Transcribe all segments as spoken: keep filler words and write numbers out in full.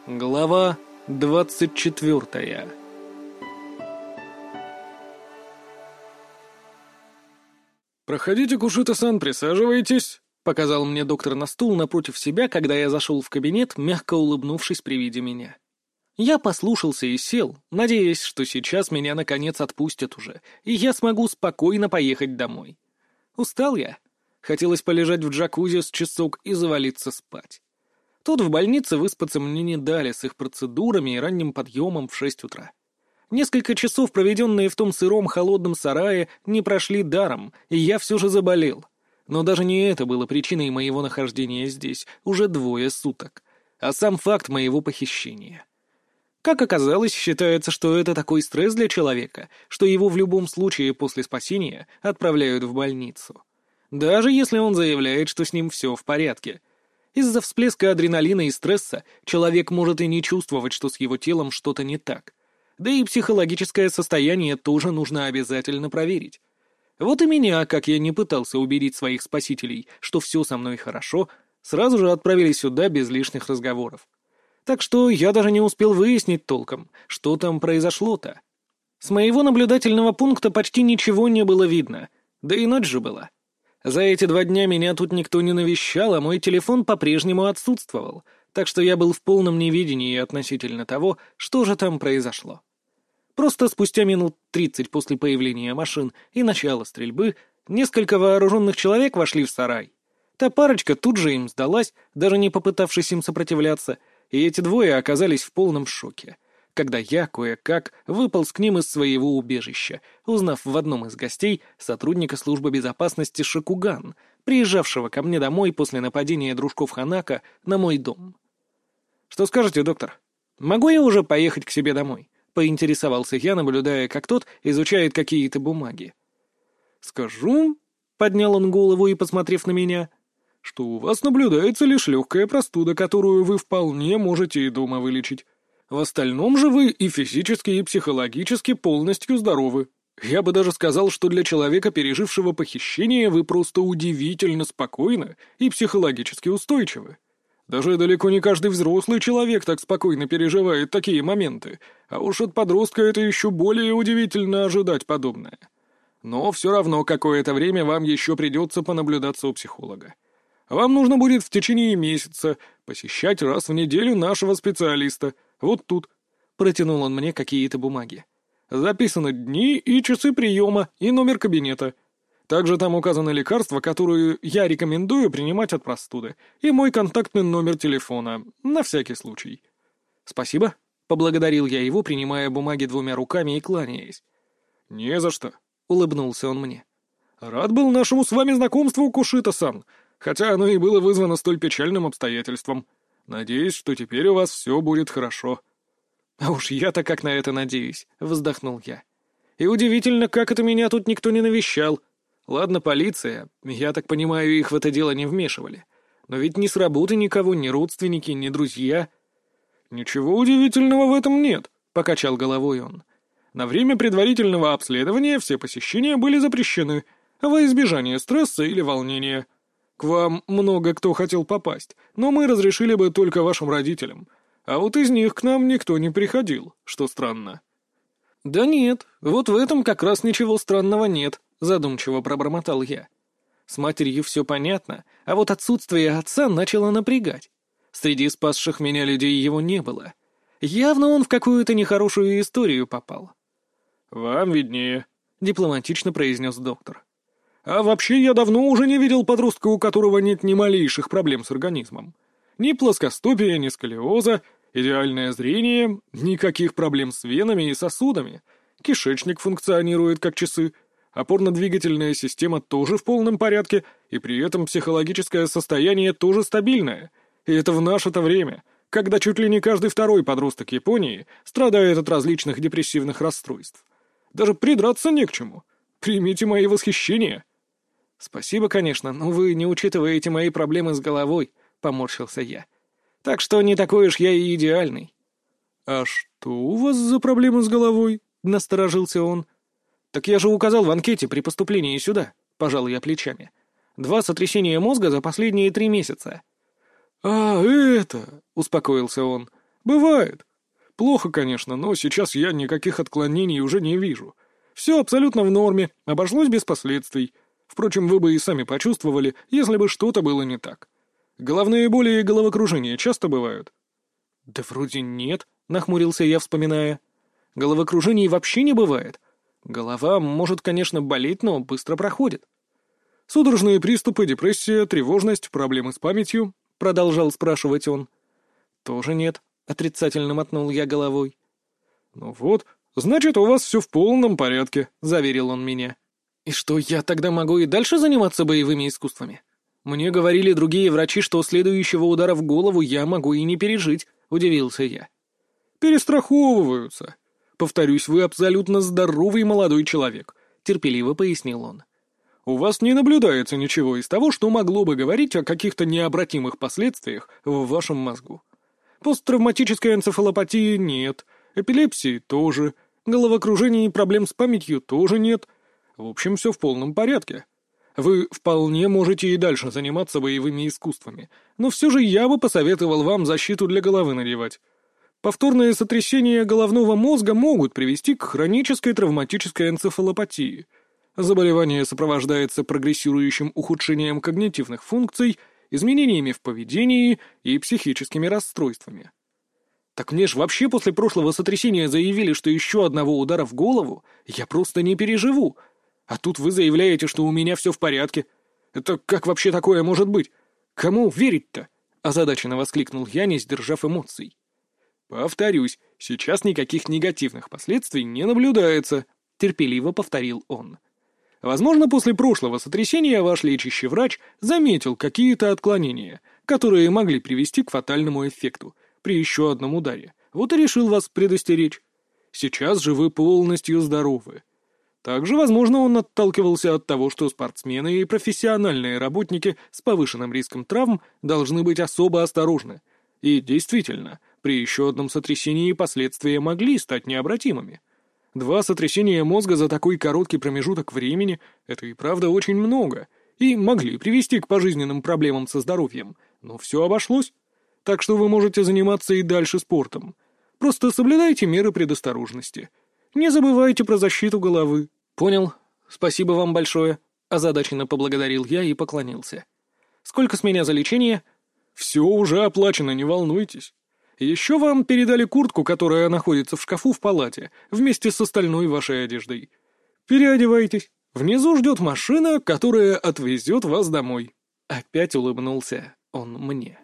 Глава двадцать четвертая. «Проходите, Кушита-сан, присаживайтесь», — показал мне доктор на стул напротив себя, когда я зашел в кабинет, мягко улыбнувшись при виде меня. Я послушался и сел, надеясь, что сейчас меня наконец отпустят уже, и я смогу спокойно поехать домой. Устал я. Хотелось полежать в джакузи с часок и завалиться спать. Тут в больнице выспаться мне не дали с их процедурами и ранним подъемом в шесть утра. Несколько часов, проведенные в том сыром холодном сарае, не прошли даром, и я все же заболел. Но даже не это было причиной моего нахождения здесь уже двое суток, а сам факт моего похищения. Как оказалось, считается, что это такой стресс для человека, что его в любом случае после спасения отправляют в больницу. Даже если он заявляет, что с ним все в порядке. Из-за всплеска адреналина и стресса человек может и не чувствовать, что с его телом что-то не так. Да и психологическое состояние тоже нужно обязательно проверить. Вот и меня, как я не пытался убедить своих спасителей, что все со мной хорошо, сразу же отправили сюда без лишних разговоров. Так что я даже не успел выяснить толком, что там произошло-то. С моего наблюдательного пункта почти ничего не было видно, да и ночь же была. За эти два дня меня тут никто не навещал, а мой телефон по-прежнему отсутствовал, так что я был в полном неведении относительно того, что же там произошло. Просто спустя минут тридцать после появления машин и начала стрельбы несколько вооруженных человек вошли в сарай. Та парочка тут же им сдалась, даже не попытавшись им сопротивляться, и эти двое оказались в полном шоке, когда я кое-как выполз к ним из своего убежища, узнав в одном из гостей сотрудника службы безопасности Шикуган, приезжавшего ко мне домой после нападения дружков Ханака на мой дом. «Что скажете, доктор? Могу я уже поехать к себе домой?» — поинтересовался я, наблюдая, как тот изучает какие-то бумаги. «Скажу», — поднял он голову и, посмотрев на меня, — «что у вас наблюдается лишь легкая простуда, которую вы вполне можете и дома вылечить. В остальном же вы и физически, и психологически полностью здоровы. Я бы даже сказал, что для человека, пережившего похищение, вы просто удивительно спокойны и психологически устойчивы. Даже далеко не каждый взрослый человек так спокойно переживает такие моменты, а уж от подростка это еще более удивительно ожидать подобное. Но все равно какое-то время вам еще придется понаблюдаться у психолога. Вам нужно будет в течение месяца посещать раз в неделю нашего специалиста. Вот тут. Протянул он мне какие-то бумаги. Записаны дни и часы приема и номер кабинета. Также там указаны лекарства, которые я рекомендую принимать от простуды, и мой контактный номер телефона, на всякий случай. Спасибо. Поблагодарил я его, принимая бумаги двумя руками и кланяясь. Не за что. Улыбнулся он мне. Рад был нашему с вами знакомству, Кушита-сан, хотя оно и было вызвано столь печальным обстоятельством. Надеюсь, что теперь у вас все будет хорошо». «А уж я-то как на это надеюсь», — вздохнул я. «И удивительно, как это меня тут никто не навещал. Ладно, полиция, я так понимаю, их в это дело не вмешивали. Но ведь ни с работы никого, ни родственники, ни друзья». «Ничего удивительного в этом нет», — покачал головой он. «На время предварительного обследования все посещения были запрещены, во избежание стресса или волнения. К вам много кто хотел попасть, но мы разрешили бы только вашим родителям. А вот из них к нам никто не приходил, что странно». «Да нет, вот в этом как раз ничего странного нет», — задумчиво пробормотал я. С матерью все понятно, а вот отсутствие отца начало напрягать. Среди спасших меня людей его не было. Явно он в какую-то нехорошую историю попал. «Вам виднее», — дипломатично произнес доктор. «А вообще я давно уже не видел подростка, у которого нет ни малейших проблем с организмом. Ни плоскостопия, ни сколиоза, идеальное зрение, никаких проблем с венами и сосудами. Кишечник функционирует как часы, опорно-двигательная система тоже в полном порядке, и при этом психологическое состояние тоже стабильное. И это в наше-то время, когда чуть ли не каждый второй подросток Японии страдает от различных депрессивных расстройств. Даже придраться не к чему. Примите мои восхищения». «Спасибо, конечно, но вы не учитываете мои проблемы с головой», — поморщился я. «Так что не такой уж я и идеальный». «А что у вас за проблемы с головой?» — насторожился он. «Так я же указал в анкете при поступлении сюда», — пожал я плечами. «Два сотрясения мозга за последние три месяца». «А, это...» — успокоился он. Бывает. Плохо, конечно, но сейчас я никаких отклонений уже не вижу. Все абсолютно в норме, обошлось без последствий. Впрочем, вы бы и сами почувствовали, если бы что-то было не так. Головные боли и головокружения часто бывают? Да вроде нет, нахмурился я, вспоминая. Головокружений вообще не бывает. Голова может, конечно, болеть, но быстро проходит. Судорожные приступы, депрессия, тревожность, проблемы с памятью, продолжал спрашивать он. Тоже нет, отрицательно мотнул я головой. Ну вот, значит, у вас все в полном порядке, заверил он меня. И что, я тогда могу и дальше заниматься боевыми искусствами? Мне говорили другие врачи, что следующего удара в голову я могу и не пережить, удивился я. Перестраховываются. Повторюсь, вы абсолютно здоровый молодой человек, терпеливо пояснил он. У вас не наблюдается ничего из того, что могло бы говорить о каких-то необратимых последствиях в вашем мозгу. Посттравматической энцефалопатии нет, эпилепсии тоже, головокружений и проблем с памятью тоже нет. В общем, все в полном порядке. Вы вполне можете и дальше заниматься боевыми искусствами, но все же я бы посоветовал вам защиту для головы надевать. Повторные сотрясения головного мозга могут привести к хронической травматической энцефалопатии. Заболевание сопровождается прогрессирующим ухудшением когнитивных функций, изменениями в поведении и психическими расстройствами. Так мне ж вообще после прошлого сотрясения заявили, что еще одного удара в голову я просто не переживу. А тут вы заявляете, что у меня все в порядке. Это как вообще такое может быть? Кому верить-то? Озадаченно воскликнул я, не сдержав эмоций. Повторюсь, сейчас никаких негативных последствий не наблюдается, терпеливо повторил он. Возможно, после прошлого сотрясения ваш лечащий врач заметил какие-то отклонения, которые могли привести к фатальному эффекту при еще одном ударе. Вот и решил вас предостеречь. Сейчас же вы полностью здоровы. Также, возможно, он отталкивался от того, что спортсмены и профессиональные работники с повышенным риском травм должны быть особо осторожны. И действительно, при еще одном сотрясении последствия могли стать необратимыми. Два сотрясения мозга за такой короткий промежуток времени — это и правда очень много, и могли привести к пожизненным проблемам со здоровьем, но все обошлось. Так что вы можете заниматься и дальше спортом. Просто соблюдайте меры предосторожности. Не забывайте про защиту головы. Понял. Спасибо вам большое. Озадаченно поблагодарил я и поклонился. Сколько с меня за лечение? Все уже оплачено, не волнуйтесь. Еще вам передали куртку, которая находится в шкафу в палате, вместе с остальной вашей одеждой. Переодевайтесь. Внизу ждет машина, которая отвезет вас домой. Опять улыбнулся он мне.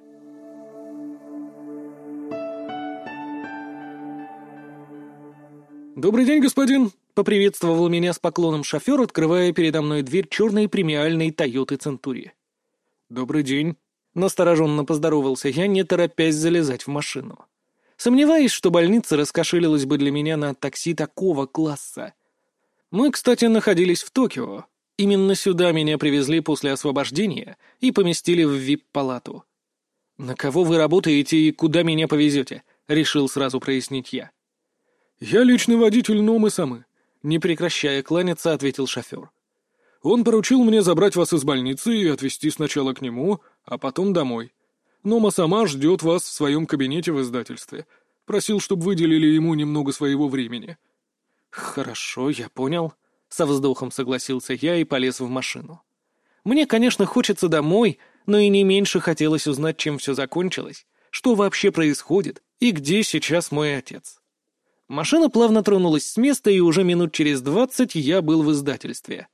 «Добрый день, господин!» — поприветствовал меня с поклоном шофер, открывая передо мной дверь черной премиальной Тойоты Центури. «Добрый день!» — настороженно поздоровался я, не торопясь залезать в машину. Сомневаюсь, что больница раскошелилась бы для меня на такси такого класса. Мы, кстати, находились в Токио. Именно сюда меня привезли после освобождения и поместили в ви ай пи-палату. «На кого вы работаете и куда меня повезете?» — решил сразу прояснить я. «Я личный водитель Номы-самы», — не прекращая кланяться, ответил шофер. «Он поручил мне забрать вас из больницы и отвезти сначала к нему, а потом домой. Нома сама ждет вас в своем кабинете в издательстве. Просил, чтобы выделили ему немного своего времени». «Хорошо, я понял», — со вздохом согласился я и полез в машину. «Мне, конечно, хочется домой, но и не меньше хотелось узнать, чем все закончилось, что вообще происходит и где сейчас мой отец». Машина плавно тронулась с места, и уже минут через двадцать я был в издательстве.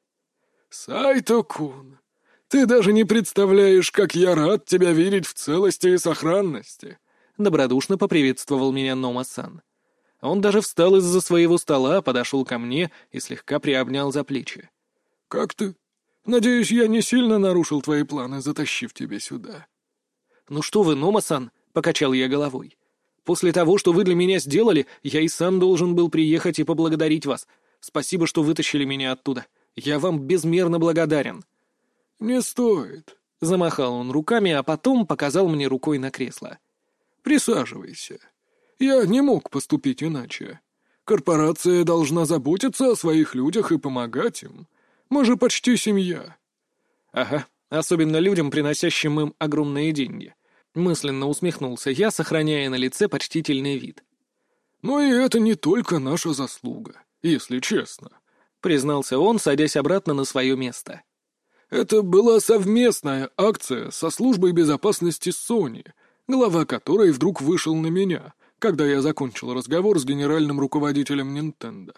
«Сайто-кун, ты даже не представляешь, как я рад тебя видеть в целости и сохранности!» Добродушно поприветствовал меня Нома-сан. Он даже встал из-за своего стола, подошел ко мне и слегка приобнял за плечи. «Как ты? Надеюсь, я не сильно нарушил твои планы, затащив тебя сюда». «Ну что вы, Нома-сан?» — покачал я головой. «После того, что вы для меня сделали, я и сам должен был приехать и поблагодарить вас. Спасибо, что вытащили меня оттуда. Я вам безмерно благодарен». «Не стоит», — замахал он руками, а потом показал мне рукой на кресло. «Присаживайся. Я не мог поступить иначе. Корпорация должна заботиться о своих людях и помогать им. Мы же почти семья». «Ага, особенно людям, приносящим им огромные деньги. Мысленно усмехнулся я, сохраняя на лице почтительный вид. «Но и это не только наша заслуга, если честно», — признался он, садясь обратно на свое место. «Это была совместная акция со службой безопасности Sony, глава которой вдруг вышел на меня, когда я закончил разговор с генеральным руководителем Nintendo.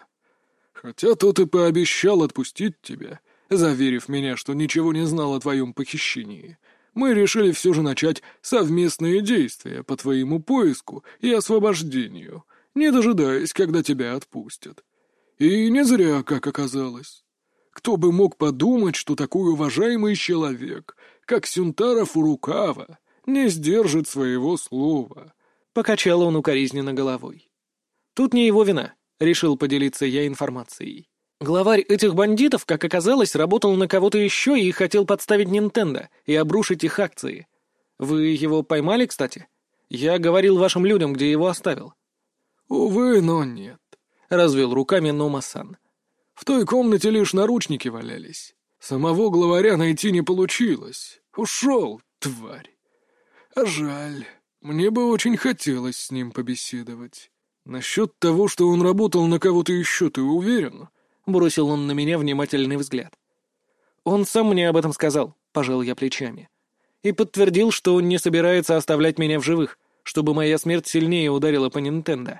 Хотя тот и пообещал отпустить тебя, заверив меня, что ничего не знал о твоем похищении, мы решили все же начать совместные действия по твоему поиску и освобождению, не дожидаясь, когда тебя отпустят. И не зря, как оказалось. Кто бы мог подумать, что такой уважаемый человек, как Сюнтаро Фурукава, не сдержит своего слова». Покачал он укоризненно головой. «Тут не его вина», — решил поделиться я информацией. Главарь этих бандитов, как оказалось, работал на кого-то еще и хотел подставить Nintendo и обрушить их акции. Вы его поймали, кстати? Я говорил вашим людям, где его оставил». «Увы, но нет», — развел руками Нома-сан. «В той комнате лишь наручники валялись. Самого главаря найти не получилось. Ушел, тварь. А жаль, мне бы очень хотелось с ним побеседовать. Насчет того, что он работал на кого-то еще, ты уверен?» Бросил он на меня внимательный взгляд. «Он сам мне об этом сказал», — пожал я плечами. «И подтвердил, что он не собирается оставлять меня в живых, чтобы моя смерть сильнее ударила по Nintendo».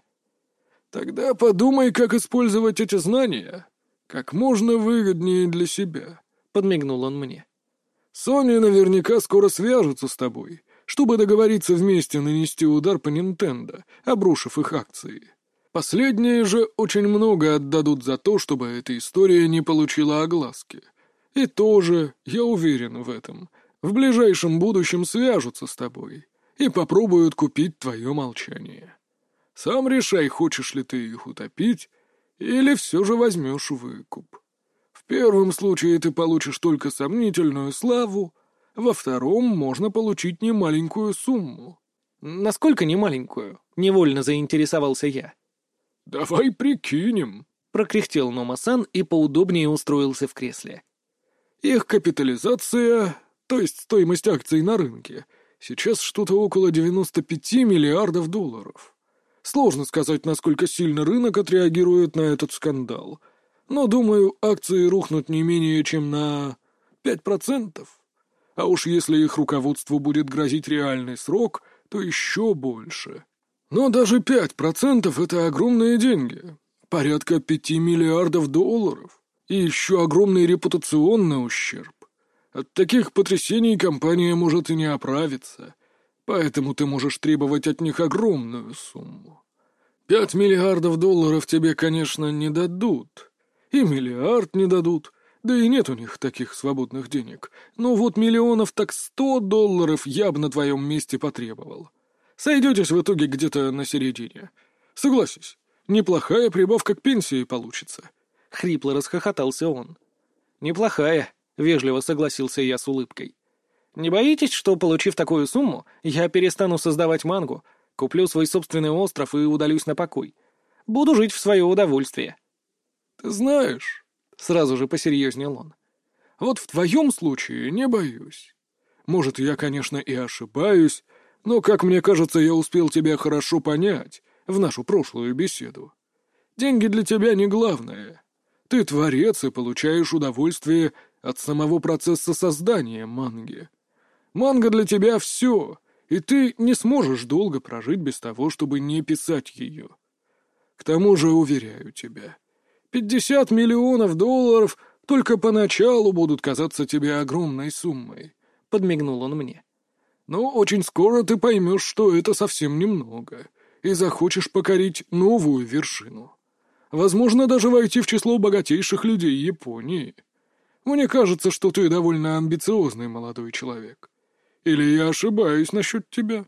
«Тогда подумай, как использовать эти знания как можно выгоднее для себя», — подмигнул он мне. «Sony наверняка скоро свяжутся с тобой, чтобы договориться вместе нанести удар по Nintendo, обрушив их акции. Последние же очень много отдадут за то, чтобы эта история не получила огласки. И тоже, я уверен в этом, в ближайшем будущем свяжутся с тобой и попробуют купить твое молчание. Сам решай, хочешь ли ты их утопить, или все же возьмешь выкуп. В первом случае ты получишь только сомнительную славу, во втором можно получить немаленькую сумму». «Насколько немаленькую?» — невольно заинтересовался я. «Давай прикинем», — прокряхтел Нома-сан и поудобнее устроился в кресле. «Их капитализация, то есть стоимость акций на рынке, сейчас что-то около девяносто пять миллиардов долларов. Сложно сказать, насколько сильно рынок отреагирует на этот скандал, но, думаю, акции рухнут не менее чем на пять процентов. А уж если их руководству будет грозить реальный срок, то еще больше. Но даже пять процентов — это огромные деньги, порядка пяти миллиардов долларов, и еще огромный репутационный ущерб. От таких потрясений компания может и не оправиться, поэтому ты можешь требовать от них огромную сумму. Пять миллиардов долларов тебе, конечно, не дадут, и миллиард не дадут, да и нет у них таких свободных денег, но вот миллионов так сто долларов я бы на твоем месте потребовал. Сойдетесь в итоге где-то на середине. Согласись, неплохая прибавка к пенсии получится». Хрипло расхохотался он. «Неплохая», — вежливо согласился я с улыбкой. «Не боитесь, что, получив такую сумму, я перестану создавать мангу, куплю свой собственный остров и удалюсь на покой? Буду жить в свое удовольствие». «Ты знаешь», — сразу же посерьезнел он, — «вот в твоем случае не боюсь. Может, я, конечно, и ошибаюсь, но, как мне кажется, я успел тебя хорошо понять в нашу прошлую беседу. Деньги для тебя не главное. Ты творец и получаешь удовольствие от самого процесса создания манги. Манга для тебя — все, и ты не сможешь долго прожить без того, чтобы не писать ее. К тому же, уверяю тебя, пятьдесят миллионов долларов только поначалу будут казаться тебе огромной суммой», — подмигнул он мне. «Но очень скоро ты поймешь, что это совсем немного, и захочешь покорить новую вершину. Возможно, даже войти в число богатейших людей Японии. Мне кажется, что ты довольно амбициозный молодой человек. Или я ошибаюсь насчет тебя?»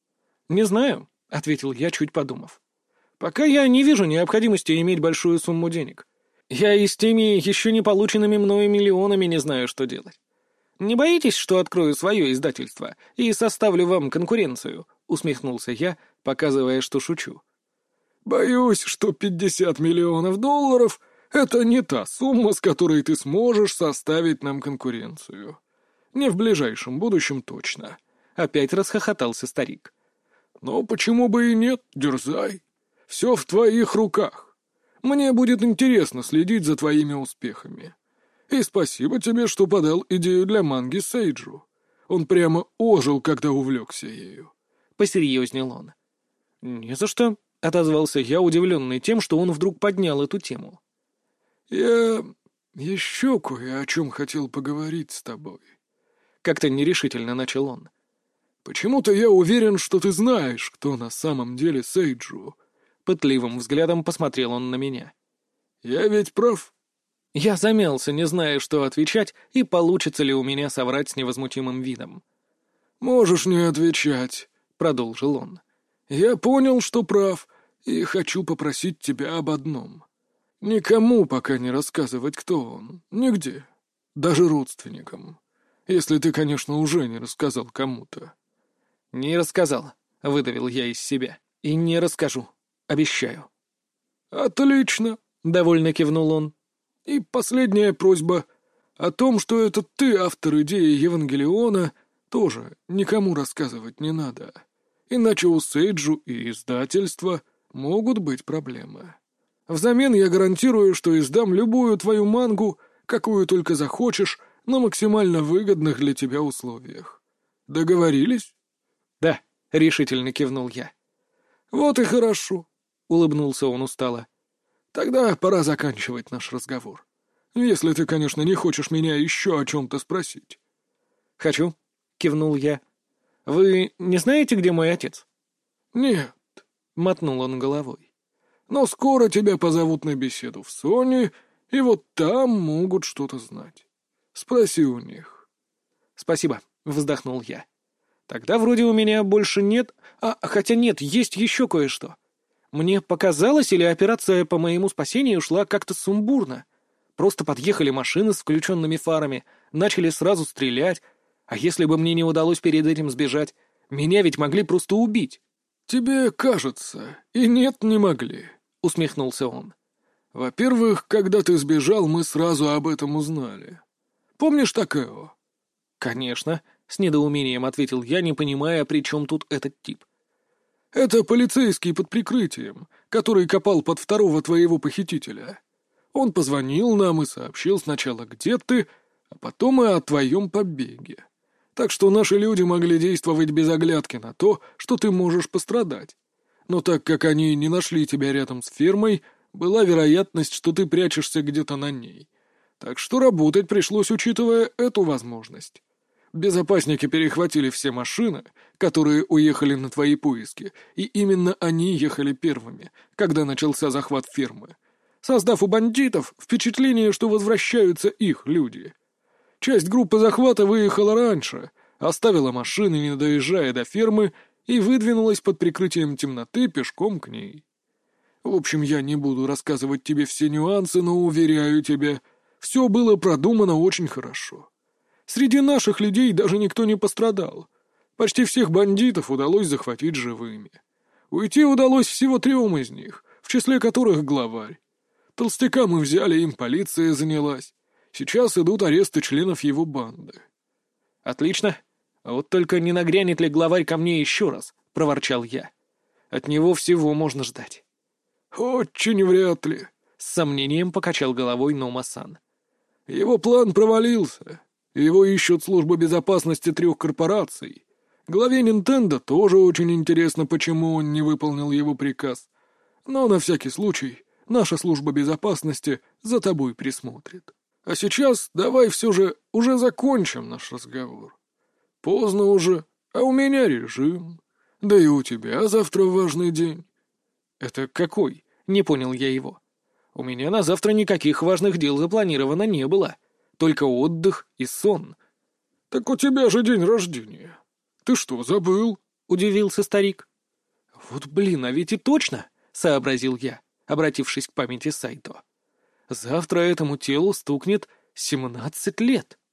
«Не знаю», — ответил я, чуть подумав. «Пока я не вижу необходимости иметь большую сумму денег. Я и с теми еще не полученными мною миллионами не знаю, что делать. Не боитесь, что открою свое издательство и составлю вам конкуренцию?» — усмехнулся я, показывая, что шучу. «Боюсь, что пятьдесят миллионов долларов — это не та сумма, с которой ты сможешь составить нам конкуренцию. Не в ближайшем будущем точно», — Опять расхохотался старик. «Но почему бы и нет, дерзай. Все в твоих руках. Мне будет интересно следить за твоими успехами. И спасибо тебе, что подал идею для манги Сейджу. Он прямо ожил, когда увлекся ею». Посерьезнел он. «Не за что», — отозвался я, удивленный тем, что он вдруг поднял эту тему. «Я еще кое о чем хотел поговорить с тобой». Как-то нерешительно начал он. «Почему-то я уверен, что ты знаешь, кто на самом деле Сейджу». Пытливым взглядом посмотрел он на меня. «Я ведь прав?» Я замялся, не зная, что отвечать, и получится ли у меня соврать с невозмутимым видом. «Можешь не отвечать», — продолжил он. «Я понял, что прав, и хочу попросить тебя об одном. Никому пока не рассказывать, кто он. Нигде. Даже родственникам. Если ты, конечно, уже не рассказал кому-то». «Не рассказал», — выдавил я из себя. «И не расскажу. Обещаю». «Отлично», — довольно кивнул он. «И последняя просьба. О том, что это ты автор идеи Евангелиона, тоже никому рассказывать не надо. Иначе у Сейджу и издательства могут быть проблемы. Взамен я гарантирую, что издам любую твою мангу, какую только захочешь, на максимально выгодных для тебя условиях. Договорились?» «Да», — решительно кивнул я. «Вот и хорошо», — улыбнулся он устало. «Тогда пора заканчивать наш разговор. Если ты, конечно, не хочешь меня еще о чем-то спросить». «Хочу», — кивнул я. «Вы не знаете, где мой отец?» «Нет», — мотнул он головой. «Но скоро тебя позовут на беседу в Сони, и вот там могут что-то знать. Спроси у них». «Спасибо», — вздохнул я. «Тогда вроде у меня больше нет... А, хотя нет, есть еще кое-что. Мне показалось, или операция по моему спасению шла как-то сумбурно. Просто подъехали машины с включенными фарами, начали сразу стрелять. А если бы мне не удалось перед этим сбежать, меня ведь могли просто убить». «Тебе кажется, и нет, не могли», — усмехнулся он. «Во-первых, когда ты сбежал, мы сразу об этом узнали. Помнишь Такео?» «Конечно», — с недоумением ответил я, не понимая, при чем тут этот тип. «Это полицейский под прикрытием, который копал под второго твоего похитителя. Он позвонил нам и сообщил сначала, где ты, а потом и о твоем побеге. Так что наши люди могли действовать без оглядки на то, что ты можешь пострадать. Но так как они не нашли тебя рядом с фермой, была вероятность, что ты прячешься где-то на ней. Так что работать пришлось, учитывая эту возможность. Безопасники перехватили все машины, которые уехали на твои поиски, и именно они ехали первыми, когда начался захват фермы, создав у бандитов впечатление, что возвращаются их люди. Часть группы захвата выехала раньше, оставила машины, не доезжая до фермы, и выдвинулась под прикрытием темноты пешком к ней. В общем, я не буду рассказывать тебе все нюансы, но уверяю тебя, все было продумано очень хорошо. Среди наших людей даже никто не пострадал. Почти всех бандитов удалось захватить живыми. Уйти удалось всего трем из них, в числе которых главарь. Толстяка мы взяли, им полиция занялась. Сейчас идут аресты членов его банды». «Отлично. А вот только не нагрянет ли главарь ко мне еще раз?» — проворчал я. «От него всего можно ждать». «Очень вряд ли», — с сомнением покачал головой Нома-сан. «Его план провалился. Его ищут службы безопасности трех корпораций. Главе Nintendo тоже очень интересно, почему он не выполнил его приказ. Но на всякий случай наша служба безопасности за тобой присмотрит. А сейчас давай все же уже закончим наш разговор. Поздно уже, а у меня режим. Да и у тебя завтра важный день». «Это какой?» — не понял я его. «У меня на завтра никаких важных дел запланировано не было. Только отдых и сон». «Так у тебя же день рождения. Ты что, забыл?» — удивился старик. «Вот блин, а ведь и точно!» — сообразил я, обратившись к памяти Сайто. «Завтра этому телу стукнет семнадцать лет».